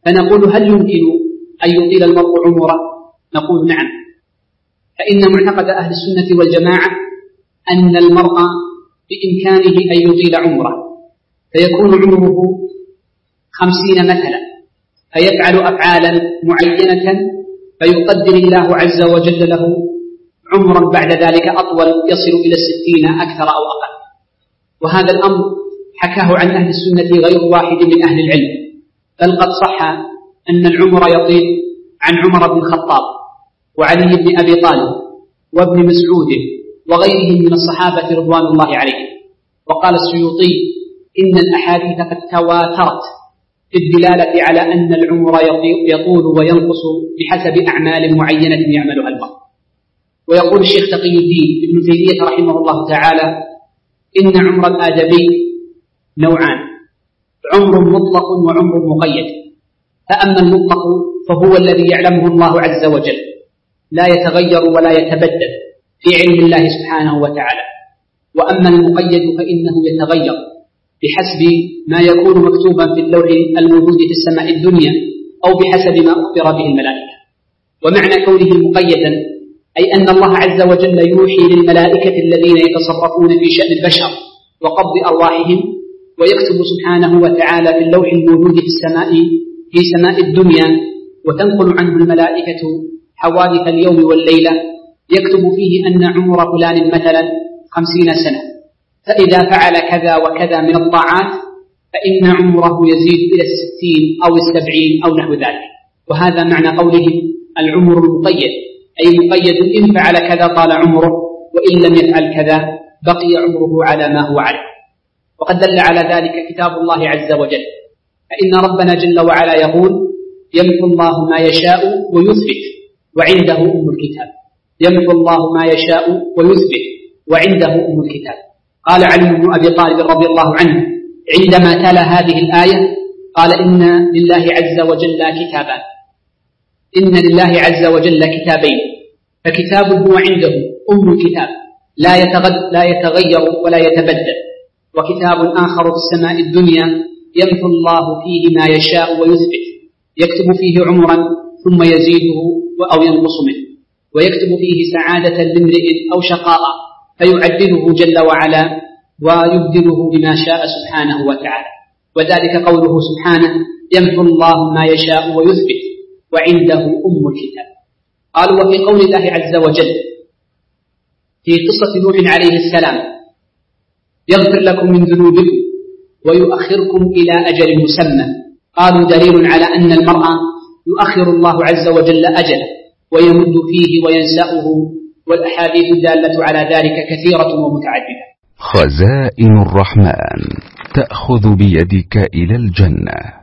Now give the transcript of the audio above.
فنقول هل يمكن أن يطيل المرء عمره؟ نقول نعم، فإن معتقد أهل السنة والجماعة أن المرء بإمكانه أن يطيل عمره، فيكون عمره 50 مثلا، فيفعل أفعالا معينة، فيقدر الله عز وجل له عمرا بعد ذلك أطول يصل إلى 60 أكثر أو أقل. وهذا الأمر حكاه عن أهل السنة غير واحد من أهل العلم، بل قد صح أن العمر يطيل عن عمر بن الخطاب وعلي بن أبي طالب وابن مسعود وغيرهم من الصحابة رضوان الله عليهم. وقال السيوطي إن الأحاديث قد تواترت في الدلالة على أن العمر يطول وينقص بحسب أعمال معينة يعملها المرء. ويقول الشيخ تقي الدين ابن تيمية رحمه الله تعالى إن عمر الآدمي نوعان: عمر مطلق وعمر مقيد. فأما المطلق فهو الذي يعلمه الله عز وجل، لا يتغير ولا يتبدل في علم الله سبحانه وتعالى. وأما المقيد فإنه يتغير بحسب ما يكون مكتوبا في اللوح الموجود في السماء الدنيا أو بحسب ما أخبر به الملائكة. ومعنى كونه مقيدا أي أن الله عز وجل يوحي للملائكة الذين يتصرفون في شأن البشر وقبض أرواحهم، ويكتب سبحانه وتعالى في اللوح الموجود في سماء الدنيا، وتنقل عنه الملائكة حوادث اليوم والليلة، يكتب فيه أن عمر فلان مثلا 50 سنة، فإذا فعل كذا وكذا من الطاعات فإن عمره يزيد إلى 60 أو 70 أو نحو ذلك. وهذا معنى قولهم العمر المقيد، أي مقيد إن فعل كذا طال عمره، وإن لم يفعل كذا بقي عمره على ما هو عليه. وقد دل على ذلك كتاب الله عز وجل، فإن ربنا جل وعلا يقول يمحو الله ما يشاء ويثبت وعنده أم الكتاب. يمحو الله ما يشاء ويثبت وعنده أم الكتاب. قال علي بن أبي طالب رضي الله عنه عندما تلا هذه الآية قال إن لله عز وجل كتابان، إن لله عز وجل كتابين، فكتاب هو عنده أم الكتاب لا يتغير ولا يتبدل، وكتاب آخر في السماء الدنيا يمحو الله فيه ما يشاء ويثبت، يكتب فيه عمرا ثم يزيده أو ينقص منه، ويكتب فيه سعادة لامرئ أو شقاء فيعدله جل وعلا ويبدله بما شاء سبحانه وتعالى. وذلك قوله سبحانه يمحو الله ما يشاء ويثبت وعنده أم الكتاب. قالوا وفي قول الله عز وجل في قصة نوح عليه السلام يغفر لكم من ذنوبكم ويؤخركم إلى أجل مسمى، قالوا دليل على أن المرء يؤخر الله عز وجل أجله ويمد فيه وينسأه، والأحاديث الدالة على ذلك كثيرة ومتعددة. خزائن الرحمن تأخذ بيدك إلى الجنة.